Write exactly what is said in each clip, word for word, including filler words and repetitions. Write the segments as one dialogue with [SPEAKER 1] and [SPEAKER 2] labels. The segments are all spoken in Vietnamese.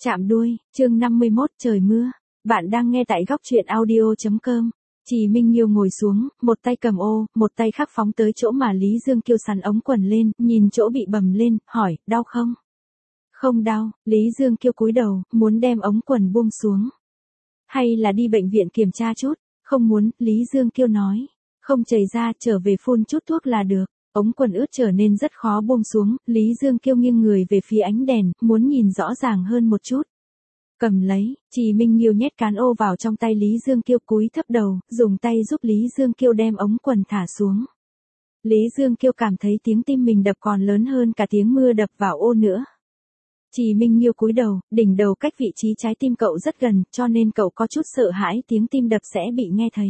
[SPEAKER 1] Chạm đuôi, chương năm mươi mốt trời mưa. Bạn đang nghe tại góc truyện audio.com. Trì Minh Nghiêu ngồi xuống, một tay cầm ô, một tay khác phóng tới chỗ mà Lý Dương Kiêu sắn ống quần lên, nhìn chỗ bị bầm lên, hỏi, đau không? Không đau, Lý Dương Kiêu cúi đầu, muốn đem ống quần buông xuống. Hay là đi bệnh viện kiểm tra chút? Không muốn, Lý Dương Kiêu nói. Không chảy ra, trở về phun chút thuốc là được. Ống quần ướt trở nên rất khó buông xuống, Lý Dương Kiêu nghiêng người về phía ánh đèn, muốn nhìn rõ ràng hơn một chút. Cầm lấy, Trì Minh Nghiêu nhét cán ô vào trong tay Lý Dương Kiêu, cúi thấp đầu, dùng tay giúp Lý Dương Kiêu đem ống quần thả xuống. Lý Dương Kiêu cảm thấy tiếng tim mình đập còn lớn hơn cả tiếng mưa đập vào ô nữa. Trì Minh Nghiêu cúi đầu, đỉnh đầu cách vị trí trái tim cậu rất gần, cho nên cậu có chút sợ hãi tiếng tim đập sẽ bị nghe thấy.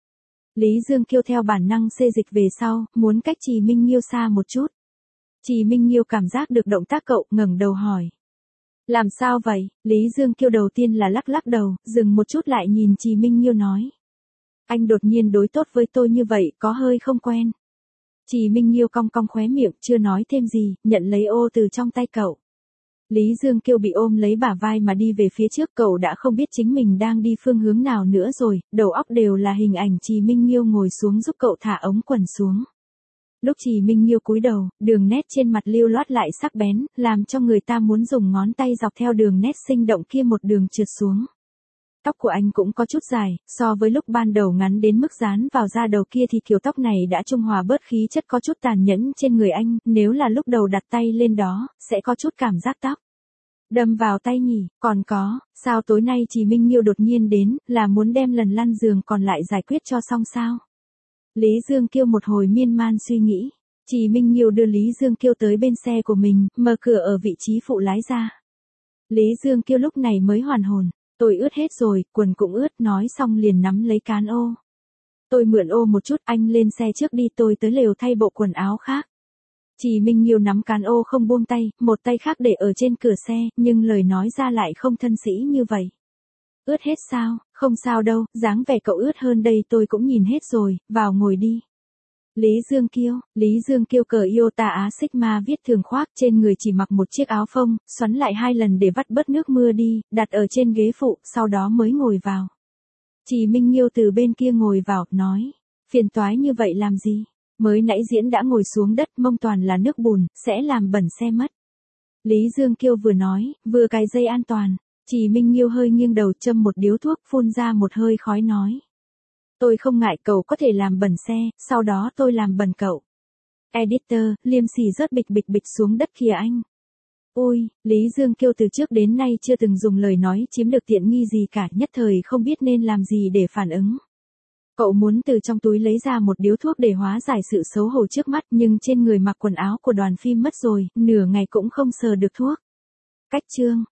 [SPEAKER 1] Lý Dương Kiêu theo bản năng xê dịch về sau, muốn cách Trì Minh Nghiêu xa một chút. Trì Minh Nghiêu cảm giác được động tác cậu, ngẩng đầu hỏi. Làm sao vậy? Lý Dương Kiêu đầu tiên là lắc lắc đầu, dừng một chút lại nhìn Trì Minh Nghiêu nói. Anh đột nhiên đối tốt với tôi như vậy, có hơi không quen. Trì Minh Nghiêu cong cong khóe miệng, chưa nói thêm gì, nhận lấy ô từ trong tay cậu. Lý Dương Kiêu bị ôm lấy bả vai mà đi về phía trước, cậu đã không biết chính mình đang đi phương hướng nào nữa rồi, đầu óc đều là hình ảnh Trì Minh Nghiêu ngồi xuống giúp cậu thả ống quần xuống. Lúc Trì Minh Nghiêu cúi đầu, đường nét trên mặt lưu loát lại sắc bén, làm cho người ta muốn dùng ngón tay dọc theo đường nét sinh động kia một đường trượt xuống. Tóc của anh cũng có chút dài, so với lúc ban đầu ngắn đến mức dán vào da đầu kia thì kiểu tóc này đã trung hòa bớt khí chất có chút tàn nhẫn trên người anh, nếu là lúc đầu đặt tay lên đó, sẽ có chút cảm giác tóc đâm vào tay nhỉ, còn có, sao tối nay Trì Minh Nghiêu đột nhiên đến, là muốn đem lần lăn giường còn lại giải quyết cho xong sao? Lý Dương Kiêu một hồi miên man suy nghĩ, Trì Minh Nghiêu đưa Lý Dương Kiêu tới bên xe của mình, mở cửa ở vị trí phụ lái ra. Lý Dương Kiêu lúc này mới hoàn hồn, tôi ướt hết rồi, quần cũng ướt, nói xong liền nắm lấy cán ô. Tôi mượn ô một chút, anh lên xe trước đi, tôi tới lều thay bộ quần áo khác. Trì Minh Nghiêu nắm cán ô không buông tay, một tay khác để ở trên cửa xe, nhưng lời nói ra lại không thân sĩ như vậy. Ướt hết sao? Không sao đâu, dáng vẻ cậu ướt hơn đây tôi cũng nhìn hết rồi, vào ngồi đi. Lý Dương Kiêu, Lý Dương Kiêu cờ Iota Á Sigma viết thường khoác, trên người chỉ mặc một chiếc áo phông, xoắn lại hai lần để vắt bớt nước mưa đi, đặt ở trên ghế phụ, sau đó mới ngồi vào. Trì Minh Nghiêu từ bên kia ngồi vào, nói, phiền toái như vậy làm gì? Mới nãy diễn đã ngồi xuống đất, mông toàn là nước bùn, sẽ làm bẩn xe mất. Lý Dương Kiêu vừa nói, vừa cài dây an toàn. Trì Minh Nghiêu hơi nghiêng đầu châm một điếu thuốc, phun ra một hơi khói nói. Tôi không ngại, cậu có thể làm bẩn xe, sau đó tôi làm bẩn cậu. Editor, liêm sỉ rớt bịch bịch bịch xuống đất kìa anh. Ôi, Lý Dương Kiêu từ trước đến nay chưa từng dùng lời nói chiếm được tiện nghi gì cả, nhất thời không biết nên làm gì để phản ứng. Cậu muốn từ trong túi lấy ra một điếu thuốc để hóa giải sự xấu hổ trước mắt, nhưng trên người mặc quần áo của đoàn phim mất rồi, nửa ngày cũng không sờ được thuốc. Cách chương.